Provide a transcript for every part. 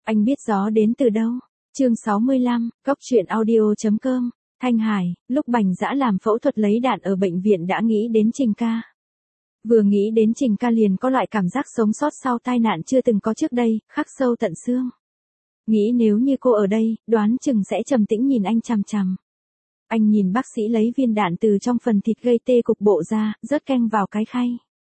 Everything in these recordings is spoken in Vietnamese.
Anh biết gió đến từ đâu? Chương 65, Cóc truyện audio.com. Thanh Hải, lúc Bành Dã làm phẫu thuật lấy đạn ở bệnh viện đã nghĩ đến Trình ca. Vừa nghĩ đến Trình ca liền có loại cảm giác sống sót sau tai nạn chưa từng có trước đây, khắc sâu tận xương. Nghĩ nếu như cô ở đây, đoán chừng sẽ trầm tĩnh nhìn anh chằm chằm. Anh nhìn bác sĩ lấy viên đạn từ trong phần thịt gây tê cục bộ ra, rớt canh vào cái khay.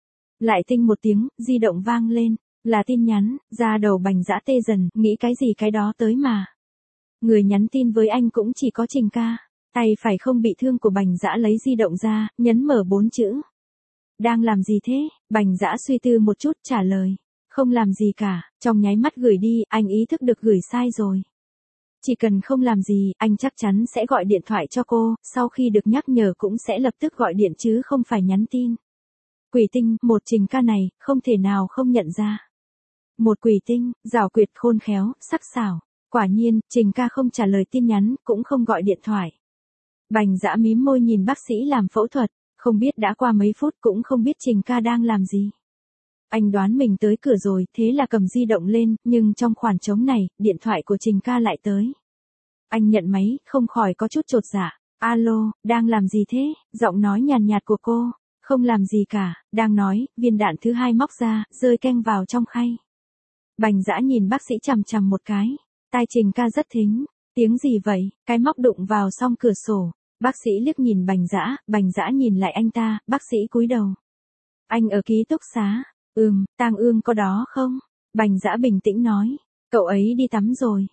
Lại tinh một tiếng, di động vang lên, là tin nhắn, da đầu Bành Dã tê dần, nghĩ cái gì cái đó tới mà. Người nhắn tin với anh cũng chỉ có Trình ca, tay phải không bị thương của Bành Dã lấy di động ra, nhấn mở 4 chữ. Đang làm gì thế? Bành Dã suy tư một chút trả lời. Không làm gì cả, trong nháy mắt gửi đi, anh ý thức được gửi sai rồi. Chỉ cần không làm gì, anh chắc chắn sẽ gọi điện thoại cho cô, sau khi được nhắc nhở cũng sẽ lập tức gọi điện chứ không phải nhắn tin. Quỷ tinh, một Trình ca này, không thể nào không nhận ra. Một quỷ tinh, giảo quyệt khôn khéo, sắc sảo. Quả nhiên, Trình ca không trả lời tin nhắn, cũng không gọi điện thoại. Bành Dã mím môi nhìn bác sĩ làm phẫu thuật, không biết đã qua mấy phút cũng không biết Trình ca đang làm gì. Anh đoán mình tới cửa rồi, thế là cầm di động lên, nhưng trong khoảng trống này, điện thoại của Trình ca lại tới. Anh nhận máy, không khỏi có chút chột dạ. Alo, đang làm gì thế? Giọng nói nhàn nhạt của cô. Không làm gì cả, đang nói, viên đạn thứ hai móc ra, rơi canh vào trong khay. Bành Dã nhìn bác sĩ chằm chằm một cái. Tai Trình ca rất thính. Tiếng gì vậy? Cái móc đụng vào song cửa sổ. Bác sĩ liếc nhìn Bành Dã nhìn lại anh ta, bác sĩ cúi đầu. Anh ở ký túc xá. Tang Ương có đó không? Bành Dã bình tĩnh nói. Cậu ấy đi tắm rồi.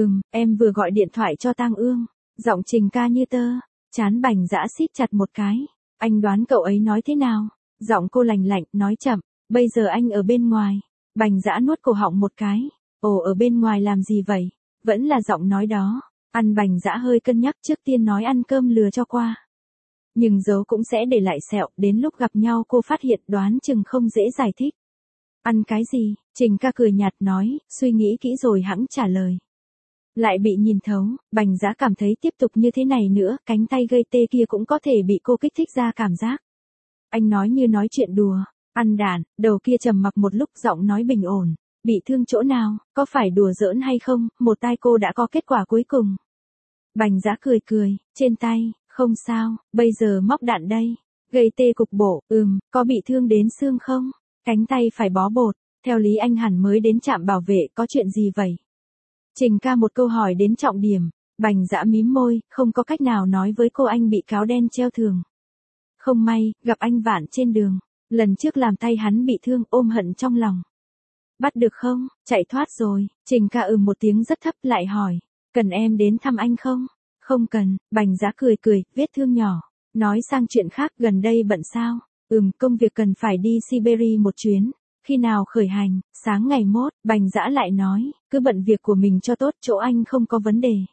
Em vừa gọi điện thoại cho Tang Ương. Giọng Trình ca như tơ. Trán Bành Dã siết chặt một cái. Anh đoán cậu ấy nói thế nào? Giọng cô lành lạnh, nói chậm. Bây giờ anh ở bên ngoài. Bành Dã nuốt cổ họng một cái. Ồ, ở bên ngoài làm gì vậy? Vẫn là giọng nói đó. Bành Dã hơi cân nhắc, trước tiên nói ăn cơm lừa cho qua. Nhưng giấu cũng sẽ để lại sẹo, đến lúc gặp nhau cô phát hiện đoán chừng không dễ giải thích. Ăn cái gì? Trình ca cười nhạt nói, suy nghĩ kỹ rồi hẵng trả lời. Lại bị nhìn thấu, Bành Dã cảm thấy tiếp tục như thế này nữa, cánh tay gây tê kia cũng có thể bị cô kích thích ra cảm giác. Anh nói như nói chuyện đùa, ăn đàn, đầu kia trầm mặc một lúc giọng nói bình ổn. Bị thương chỗ nào, có phải đùa giỡn hay không, một tai cô đã có kết quả cuối cùng. Bành Dã cười, trên tay, không sao, bây giờ móc đạn đây. Gây tê cục bộ, có bị thương đến xương không? Cánh tay phải bó bột, theo lý anh hẳn mới đến trạm bảo vệ, có chuyện gì vậy? Trình ca một câu hỏi đến trọng điểm, Bành Dã mím môi, không có cách nào nói với cô anh bị cáo đen treo thường. Không may, gặp anh Vạn trên đường, lần trước làm tay hắn bị thương, ôm hận trong lòng. Bắt được không? Chạy thoát rồi. Trình ca một tiếng rất thấp lại hỏi. Cần em đến thăm anh không? Không cần. Bành Dã cười, vết thương nhỏ. Nói sang chuyện khác, gần đây bận sao? Công việc cần phải đi Siberia một chuyến. Khi nào khởi hành? Sáng ngày mốt. Bành Dã lại nói, cứ bận việc của mình cho tốt, chỗ anh không có vấn đề.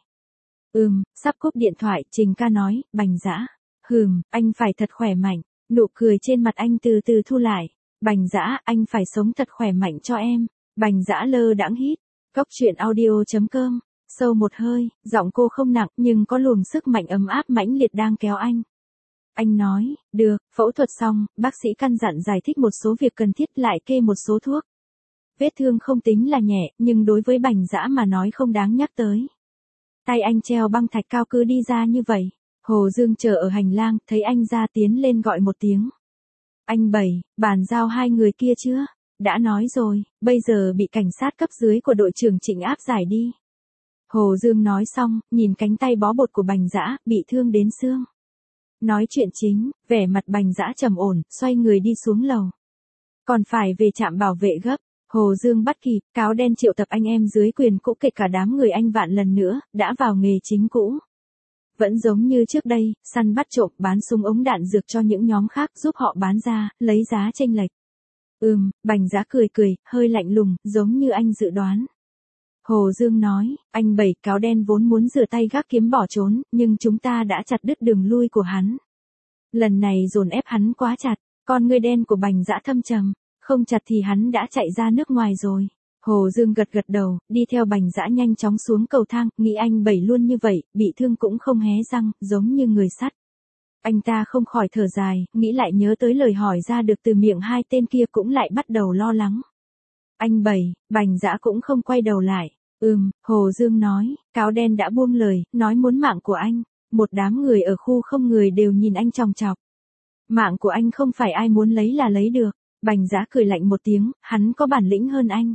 Sắp cúp điện thoại, Trình ca nói, Bành Dã. Anh phải thật khỏe mạnh. Nụ cười trên mặt anh từ từ thu lại. Bành Dã, anh phải sống thật khỏe mạnh cho em. Bành Dã lơ đãng hít. Cóc truyện audio.com. Sâu một hơi, giọng cô không nặng nhưng có luồng sức mạnh ấm áp mãnh liệt đang kéo anh. Anh nói, được, phẫu thuật xong, bác sĩ căn dặn giải thích một số việc cần thiết lại kê một số thuốc. Vết thương không tính là nhẹ, nhưng đối với Bành Dã mà nói không đáng nhắc tới. Tay anh treo băng thạch cao cứ đi ra như vậy. Hồ Dương chờ ở hành lang, thấy anh ra tiến lên gọi một tiếng. Anh Bảy, bàn giao hai người kia chưa? Đã nói rồi, bây giờ bị cảnh sát cấp dưới của đội trưởng Trịnh áp giải đi. Hồ Dương nói xong, nhìn cánh tay bó bột của Bành Dã, bị thương đến xương. Nói chuyện chính, vẻ mặt Bành Dã trầm ổn, xoay người đi xuống lầu. Còn phải về trạm bảo vệ gấp. Hồ Dương bắt kịp, cáo đen triệu tập anh em dưới quyền cũ kể cả đám người anh Vạn lần nữa, đã vào nghề chính cũ. Vẫn giống như trước đây, săn bắt trộm, bán súng ống đạn dược cho những nhóm khác giúp họ bán ra, lấy giá chênh lệch. Bành Dã cười, hơi lạnh lùng, giống như anh dự đoán. Hồ Dương nói, anh Bảy, cáo đen vốn muốn rửa tay gác kiếm bỏ trốn, nhưng chúng ta đã chặt đứt đường lui của hắn. Lần này dồn ép hắn quá chặt, con ngươi đen của Bành Dã thâm trầm, không chặt thì hắn đã chạy ra nước ngoài rồi. Hồ Dương gật đầu, đi theo Bành Dã nhanh chóng xuống cầu thang, nghĩ anh Bảy luôn như vậy, bị thương cũng không hé răng, giống như người sắt. Anh ta không khỏi thở dài, nghĩ lại nhớ tới lời hỏi ra được từ miệng hai tên kia cũng lại bắt đầu lo lắng. Anh Bảy, Bành Dã cũng không quay đầu lại. Hồ Dương nói, cáo đen đã buông lời, nói muốn mạng của anh. Một đám người ở khu không người đều nhìn anh chòng chọc. Mạng của anh không phải ai muốn lấy là lấy được. Bành Dã cười lạnh một tiếng, hắn có bản lĩnh hơn anh.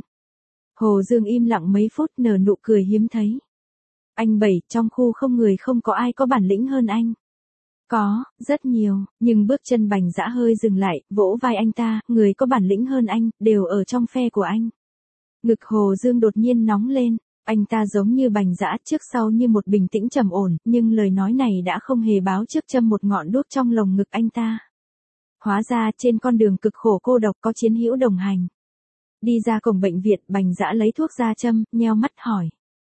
Hồ Dương im lặng mấy phút nở nụ cười hiếm thấy. Anh Bảy, trong khu không người không có ai có bản lĩnh hơn anh. Có, rất nhiều, nhưng bước chân Bành Dã hơi dừng lại, vỗ vai anh ta, người có bản lĩnh hơn anh, đều ở trong phe của anh. Ngực Hồ Dương đột nhiên nóng lên, anh ta giống như Bành Dã trước sau như một bình tĩnh trầm ổn, nhưng lời nói này đã không hề báo trước châm một ngọn đuốc trong lồng ngực anh ta. Hóa ra trên con đường cực khổ cô độc có chiến hữu đồng hành. Đi ra cổng bệnh viện, Bành Dã lấy thuốc ra châm, nheo mắt hỏi.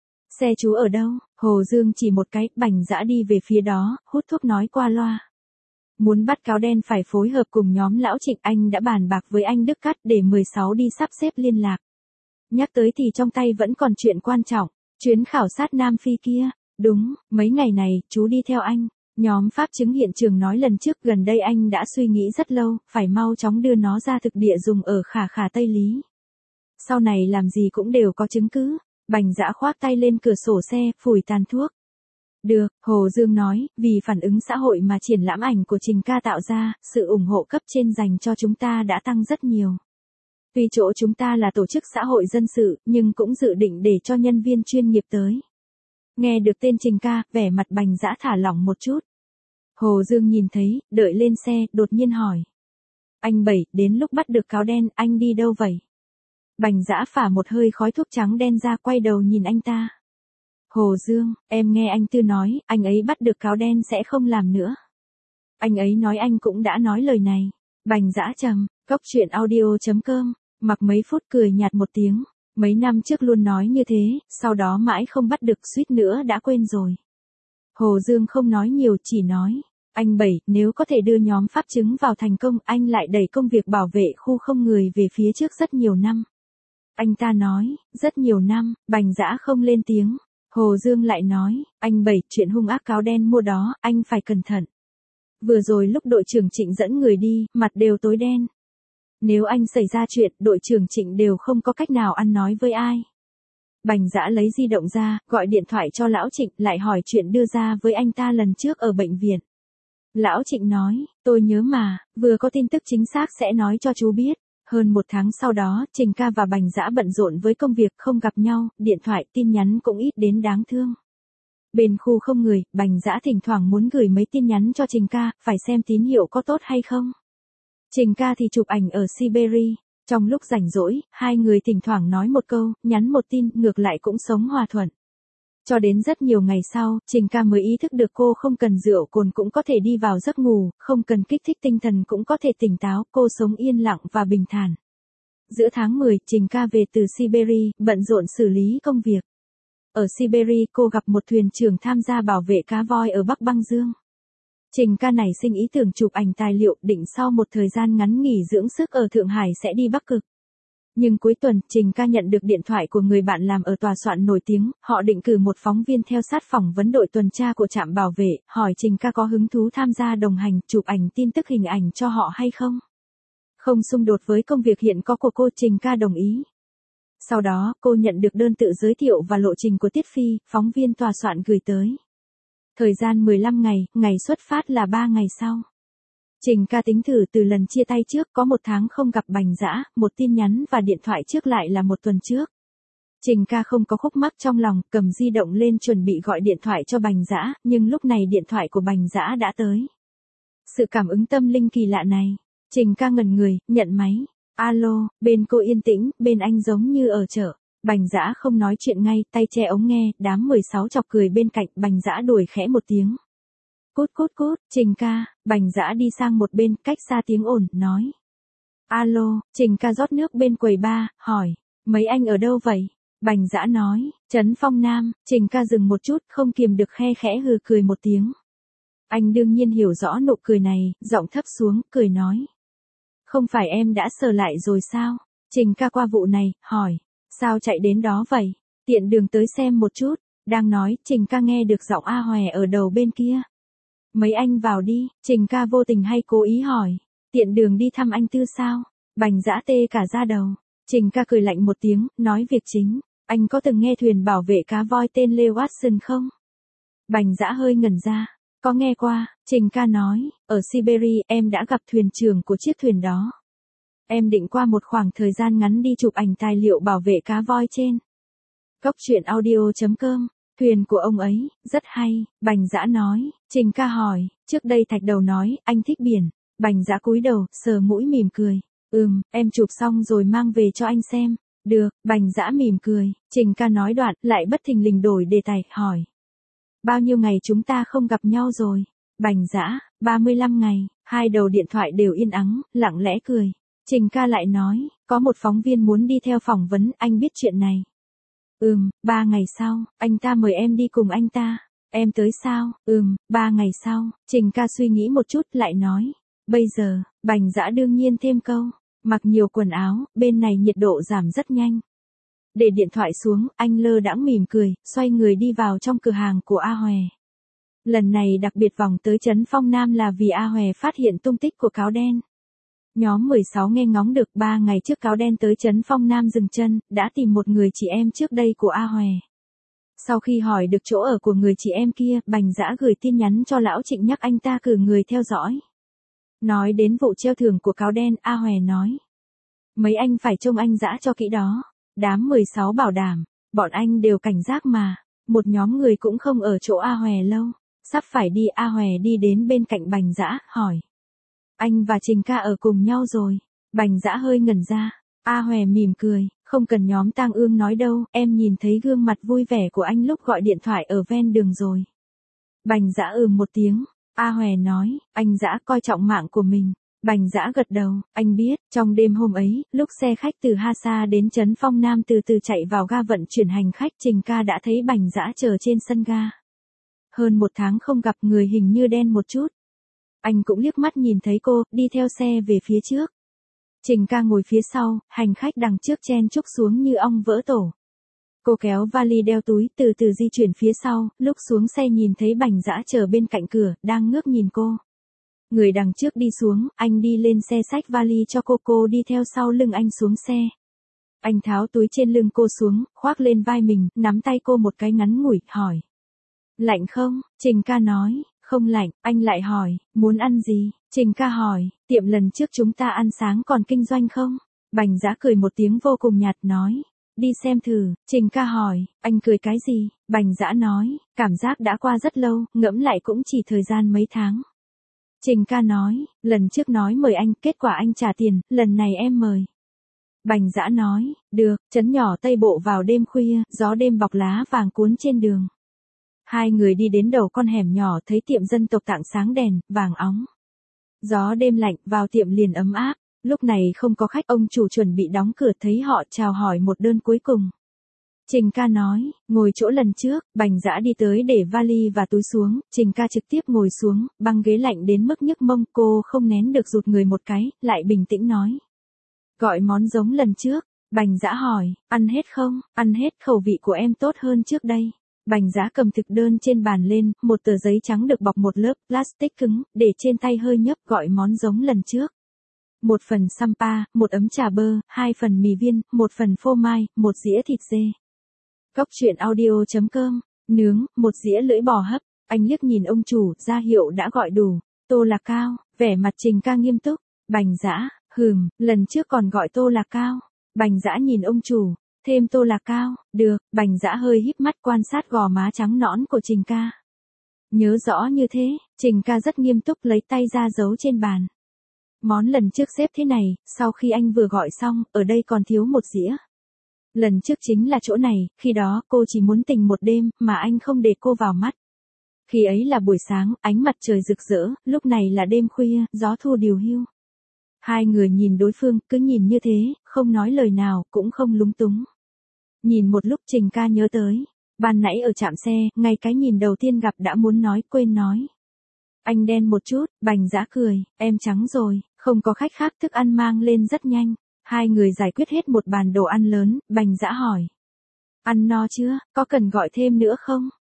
Xe chú ở đâu? Hồ Dương chỉ một cái, Bành Dã đi về phía đó, hút thuốc nói qua loa. Muốn bắt cáo đen phải phối hợp cùng nhóm lão Trịnh, anh đã bàn bạc với anh Đức Cát để 16 đi sắp xếp liên lạc. Nhắc tới thì trong tay vẫn còn chuyện quan trọng, chuyến khảo sát Nam Phi kia. Đúng, mấy ngày này, chú đi theo anh. Nhóm pháp chứng hiện trường nói lần trước gần đây anh đã suy nghĩ rất lâu, phải mau chóng đưa nó ra thực địa dùng ở Khả Khả Tây Lý. Sau này làm gì cũng đều có chứng cứ. Bành Dã khoác tay lên cửa sổ xe, phủi tàn thuốc. Được, Hồ Dương nói, vì phản ứng xã hội mà triển lãm ảnh của Trình ca tạo ra, sự ủng hộ cấp trên dành cho chúng ta đã tăng rất nhiều. Tuy chỗ chúng ta là tổ chức xã hội dân sự, nhưng cũng dự định để cho nhân viên chuyên nghiệp tới. Nghe được tên Trình ca, vẻ mặt Bành Dã thả lỏng một chút. Hồ Dương nhìn thấy, đợi lên xe, đột nhiên hỏi. Anh Bảy, đến lúc bắt được cáo đen, anh đi đâu vậy? Bành Dã phả một hơi khói thuốc trắng đen ra, quay đầu nhìn anh ta. Hồ Dương, em nghe anh Tư nói, anh ấy bắt được cáo đen sẽ không làm nữa. Anh ấy nói anh cũng đã nói lời này. Bành Dã trầm, cốc truyện audio.com, mặc mấy phút cười nhạt một tiếng. Mấy năm trước luôn nói như thế, sau đó mãi không bắt được, suýt nữa đã quên rồi. Hồ Dương không nói nhiều, chỉ nói. Anh Bảy, nếu có thể đưa nhóm pháp chứng vào thành công, anh lại đẩy công việc bảo vệ khu không người về phía trước rất nhiều năm. Anh ta nói, rất nhiều năm, Bành Dã không lên tiếng. Hồ Dương lại nói, anh Bảy, chuyện hung ác cáo đen mua đó, anh phải cẩn thận. Vừa rồi lúc đội trưởng Trịnh dẫn người đi, mặt đều tối đen. Nếu anh xảy ra chuyện, đội trưởng Trịnh đều không có cách nào ăn nói với ai. Bành Dã lấy di động ra, gọi điện thoại cho lão Trịnh, lại hỏi chuyện đưa ra với anh ta lần trước ở bệnh viện. Lão Trịnh nói, tôi nhớ mà, vừa có tin tức chính xác sẽ nói cho chú biết. Hơn một tháng sau đó, Trình ca và Bành Dã bận rộn với công việc, không gặp nhau, điện thoại, tin nhắn cũng ít đến đáng thương. Bên khu không người, Bành Dã thỉnh thoảng muốn gửi mấy tin nhắn cho Trình ca, phải xem tín hiệu có tốt hay không. Trình ca thì chụp ảnh ở Siberia. Trong lúc rảnh rỗi, hai người thỉnh thoảng nói một câu, nhắn một tin, ngược lại cũng sống hòa thuận. Cho đến rất nhiều ngày sau, Trình ca mới ý thức được cô không cần rượu cồn cũng có thể đi vào giấc ngủ, không cần kích thích tinh thần cũng có thể tỉnh táo, cô sống yên lặng và bình thản. Giữa tháng 10, Trình ca về từ Siberia, bận rộn xử lý công việc. Ở Siberia, cô gặp một thuyền trưởng tham gia bảo vệ cá voi ở Bắc Băng Dương. Trình ca nảy sinh ý tưởng chụp ảnh tài liệu, định sau một thời gian ngắn nghỉ dưỡng sức ở Thượng Hải sẽ đi Bắc Cực. Nhưng cuối tuần, Trình ca nhận được điện thoại của người bạn làm ở tòa soạn nổi tiếng, họ định cử một phóng viên theo sát phỏng vấn đội tuần tra của trạm bảo vệ, hỏi Trình ca có hứng thú tham gia đồng hành, chụp ảnh tin tức hình ảnh cho họ hay không. Không xung đột với công việc hiện có của cô, Trình ca đồng ý. Sau đó, cô nhận được đơn tự giới thiệu và lộ trình của Tiết Phi, phóng viên tòa soạn gửi tới. Thời gian 15 ngày, ngày xuất phát là 3 ngày sau. Trình ca tính thử từ lần chia tay trước có 1 tháng không gặp Bành Dã, một tin nhắn và điện thoại trước lại là 1 tuần trước. Trình ca không có khúc mắc trong lòng, cầm di động lên chuẩn bị gọi điện thoại cho Bành Dã, nhưng lúc này điện thoại của Bành Dã đã tới. Sự cảm ứng tâm linh kỳ lạ này, Trình ca ngẩn người, nhận máy. Alo, bên cô yên tĩnh, bên anh giống như ở chợ. Bành Dã không nói chuyện ngay, tay che ống nghe, đám 16 chọc cười bên cạnh, Bành Dã đuổi khẽ một tiếng. Cút cút cút, Trình ca, Bành Dã đi sang một bên, cách xa tiếng ồn, nói. Alo, Trình ca rót nước bên quầy bar, hỏi, mấy anh ở đâu vậy? Bành Dã nói, Trấn Phong Nam. Trình ca dừng một chút, không kiềm được khe khẽ hừ cười một tiếng. Anh đương nhiên hiểu rõ nụ cười này, giọng thấp xuống, cười nói. Không phải em đã sờ lại rồi sao? Trình ca qua vụ này, hỏi, sao chạy đến đó vậy? Tiện đường tới xem một chút. Đang nói, Trình ca nghe được giọng A Hòe ở đầu bên kia. Mấy anh vào đi, Trình ca vô tình hay cố ý hỏi. Tiện đường đi thăm anh Tư sao? Bành Dã tê cả da đầu. Trình ca cười lạnh một tiếng, nói việc chính. Anh có từng nghe thuyền bảo vệ cá voi tên Lê Watson không? Bành Dã hơi ngẩn ra. Có nghe qua, Trình ca nói, ở Siberia em đã gặp thuyền trưởng của chiếc thuyền đó. Em định qua một khoảng thời gian ngắn đi chụp ảnh tài liệu bảo vệ cá voi trên. Cốc truyện audio.com, thuyền của ông ấy, rất hay, Bành Dã nói. Trình ca hỏi, trước đây Thạch Đầu nói, anh thích biển. Bành Dã cúi đầu, sờ mũi mỉm cười. Em chụp xong rồi mang về cho anh xem. Được, Bành Dã mỉm cười. Trình ca nói đoạn, lại bất thình lình đổi đề tài, hỏi. Bao nhiêu ngày chúng ta không gặp nhau rồi? Bành Dã, 35 ngày, hai đầu điện thoại đều yên ắng, lặng lẽ cười. Trình ca lại nói, có một phóng viên muốn đi theo phỏng vấn, anh biết chuyện này. 3 ngày sau, anh ta mời em đi cùng anh ta. Em tới sao? 3 ngày sau, Trình ca suy nghĩ một chút lại nói. Bây giờ, Bành Dã đương nhiên thêm câu. Mặc nhiều quần áo, bên này nhiệt độ giảm rất nhanh. Để điện thoại xuống, anh lơ đãng mỉm cười, xoay người đi vào trong cửa hàng của A Hòe. Lần này đặc biệt vòng tới trấn Phong Nam là vì A Hòe phát hiện tung tích của cáo đen. Nhóm 16 nghe ngóng được 3 ngày trước cáo đen tới trấn Phong Nam dừng chân, đã tìm một người chị em trước đây của A Hòe. Sau khi hỏi được chỗ ở của người chị em kia, Bành Dã gửi tin nhắn cho lão Trịnh nhắc anh ta cử người theo dõi. Nói đến vụ treo thưởng của cáo đen, A Hòe nói. Mấy anh phải trông anh Dã cho kỹ đó. Đám 16 bảo đảm, bọn anh đều cảnh giác mà. Một nhóm người cũng không ở chỗ A Hòe lâu. Sắp phải đi, A Hòe đi đến bên cạnh Bành Dã, hỏi. Anh và Trình ca ở cùng nhau rồi. Bành Dã hơi ngẩn ra. A Hòe mỉm cười, không cần nhóm Tang Ương nói đâu, em nhìn thấy gương mặt vui vẻ của anh lúc gọi điện thoại ở ven đường rồi. Bành Dã một tiếng. A Hòe nói, anh Dã coi trọng mạng của mình. Bành Dã gật đầu, anh biết, trong đêm hôm ấy, lúc xe khách từ Hasa đến trấn Phong Nam từ từ chạy vào ga vận chuyển hành khách, Trình ca đã thấy Bành Dã chờ trên sân ga. Hơn 1 tháng không gặp, người hình như đen một chút. Anh cũng liếc mắt nhìn thấy cô, đi theo xe về phía trước. Trình ca ngồi phía sau, hành khách đằng trước chen chúc xuống như ong vỡ tổ. Cô kéo vali đeo túi, từ từ di chuyển phía sau, lúc xuống xe nhìn thấy Bành Dã chờ bên cạnh cửa, đang ngước nhìn cô. Người đằng trước đi xuống, anh đi lên xe xách vali cho cô đi theo sau lưng anh xuống xe. Anh tháo túi trên lưng cô xuống, khoác lên vai mình, nắm tay cô một cái ngắn ngủi, hỏi. Lạnh không? Trình ca nói, không lạnh, anh lại hỏi, muốn ăn gì? Trình ca hỏi, tiệm lần trước chúng ta ăn sáng còn kinh doanh không? Bành Dã cười một tiếng vô cùng nhạt nói, đi xem thử. Trình ca hỏi, anh cười cái gì? Bành Dã nói, cảm giác đã qua rất lâu, ngẫm lại cũng chỉ thời gian mấy tháng. Trình ca nói, lần trước nói mời anh, kết quả anh trả tiền, lần này em mời. Bành Dã nói, được, trấn nhỏ Tây Bộ vào đêm khuya, gió đêm bọc lá vàng cuốn trên đường. Hai người đi đến đầu con hẻm nhỏ thấy tiệm dân tộc tảng sáng đèn, vàng óng. Gió đêm lạnh, vào tiệm liền ấm áp. Lúc này không có khách, ông chủ chuẩn bị đóng cửa thấy họ chào hỏi một đơn cuối cùng. Trình ca nói, ngồi chỗ lần trước, Bành Dã đi tới để vali và túi xuống, Trình ca trực tiếp ngồi xuống, băng ghế lạnh đến mức nhức mông, cô không nén được rụt người một cái, lại bình tĩnh nói. Gọi món giống lần trước, Bành Dã hỏi, ăn hết không? Ăn hết, khẩu vị của em tốt hơn trước đây. Bành Dã cầm thực đơn trên bàn lên, một tờ giấy trắng được bọc một lớp plastic cứng, để trên tay hơi nhấp, gọi món giống lần trước. 1 phần sampa, 1 ấm trà bơ, 2 phần mì viên, 1 phần phô mai, 1 dĩa thịt dê. Cốc truyện audio.com, nướng, 1 dĩa lưỡi bò hấp. Anh liếc nhìn ông chủ, ra hiệu đã gọi đủ. Tô là cao, vẻ mặt Trình ca nghiêm túc. Bành Dã, lần trước còn gọi tô là cao. Bành Dã nhìn ông chủ, thêm tô là cao, được. Bành Dã hơi híp mắt quan sát gò má trắng nõn của Trình ca. Nhớ rõ như thế, Trình ca rất nghiêm túc lấy tay ra giấu trên bàn. Món lần trước xếp thế này, sau khi anh vừa gọi xong, ở đây còn thiếu 1 dĩa. Lần trước chính là chỗ này, khi đó cô chỉ muốn tình một đêm, mà anh không để cô vào mắt. Khi ấy là buổi sáng, ánh mặt trời rực rỡ, lúc này là đêm khuya, gió thu điều hiu. Hai người nhìn đối phương, cứ nhìn như thế, không nói lời nào, cũng không lúng túng. Nhìn một lúc Trình ca nhớ tới. Ban nãy ở trạm xe, ngay cái nhìn đầu tiên gặp đã muốn nói, quên nói. Anh đen một chút, Bành Dã cười, em trắng rồi, không có khách khác, thức ăn mang lên rất nhanh. Hai người giải quyết hết một bàn đồ ăn lớn, Bành Dã hỏi. Ăn no chưa, có cần gọi thêm nữa không?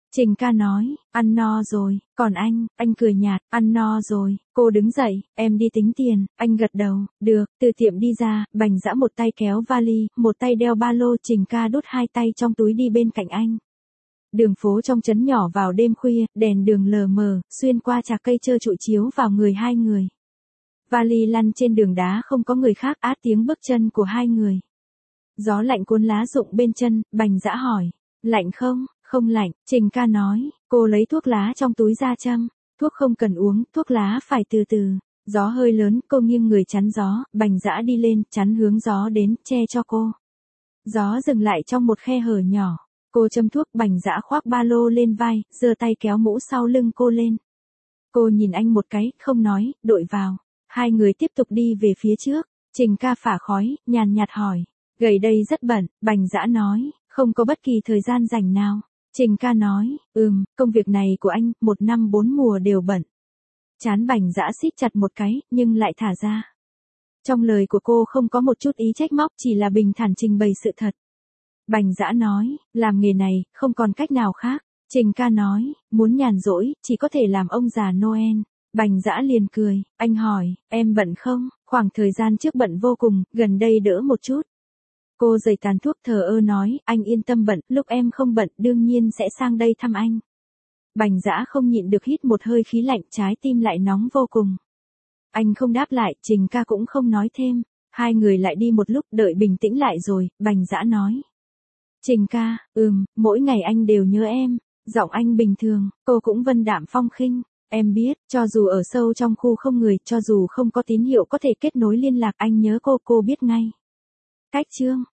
Trình ca nói, ăn no rồi, còn anh cười nhạt, ăn no rồi, cô đứng dậy, em đi tính tiền, anh gật đầu, được, từ tiệm đi ra, Bành Dã một tay kéo vali, một tay đeo ba lô, Trình ca đút hai tay trong túi đi bên cạnh anh. Đường phố trong trấn nhỏ vào đêm khuya, đèn đường lờ mờ, xuyên qua chạc cây trơ trụi chiếu vào người hai người. Vali lăn trên đường đá không có người khác át tiếng bước chân của hai người. Gió lạnh cuốn lá rụng bên chân, Bành Dã hỏi, lạnh không? Không lạnh, Trình ca nói, cô lấy thuốc lá trong túi ra châm, thuốc không cần uống, thuốc lá phải từ từ. Gió hơi lớn, cô nghiêng người chắn gió, Bành Dã đi lên, chắn hướng gió đến, che cho cô. Gió dừng lại trong một khe hở nhỏ. Cô châm thuốc, Bành Dã khoác ba lô lên vai, giơ tay kéo mũ sau lưng cô lên. Cô nhìn anh một cái, không nói, đội vào. Hai người tiếp tục đi về phía trước. Trình ca phả khói, nhàn nhạt hỏi. Gầy đây rất bận, Bành Dã nói, không có bất kỳ thời gian rảnh nào. Trình ca nói, công việc này của anh, 1 năm 4 mùa đều bận. Trán Bành Dã siết chặt một cái, nhưng lại thả ra. Trong lời của cô không có một chút ý trách móc, chỉ là bình thản trình bày sự thật. Bành Dã nói, làm nghề này, không còn cách nào khác. Trình ca nói, muốn nhàn rỗi, chỉ có thể làm ông già Noel. Bành Dã liền cười, anh hỏi, em bận không? Khoảng thời gian trước bận vô cùng, gần đây đỡ một chút. Cô giầy tàn thuốc thờ ơ nói, anh yên tâm bận, lúc em không bận đương nhiên sẽ sang đây thăm anh. Bành Dã không nhịn được hít một hơi khí lạnh, trái tim lại nóng vô cùng. Anh không đáp lại, Trình ca cũng không nói thêm. Hai người lại đi một lúc, đợi bình tĩnh lại rồi, Bành Dã nói. Trình ca, mỗi ngày anh đều nhớ em. Giọng anh bình thường, cô cũng vân đạm phong khinh. Em biết, cho dù ở sâu trong khu không người, cho dù không có tín hiệu có thể kết nối liên lạc, anh nhớ cô biết ngay. Cách chương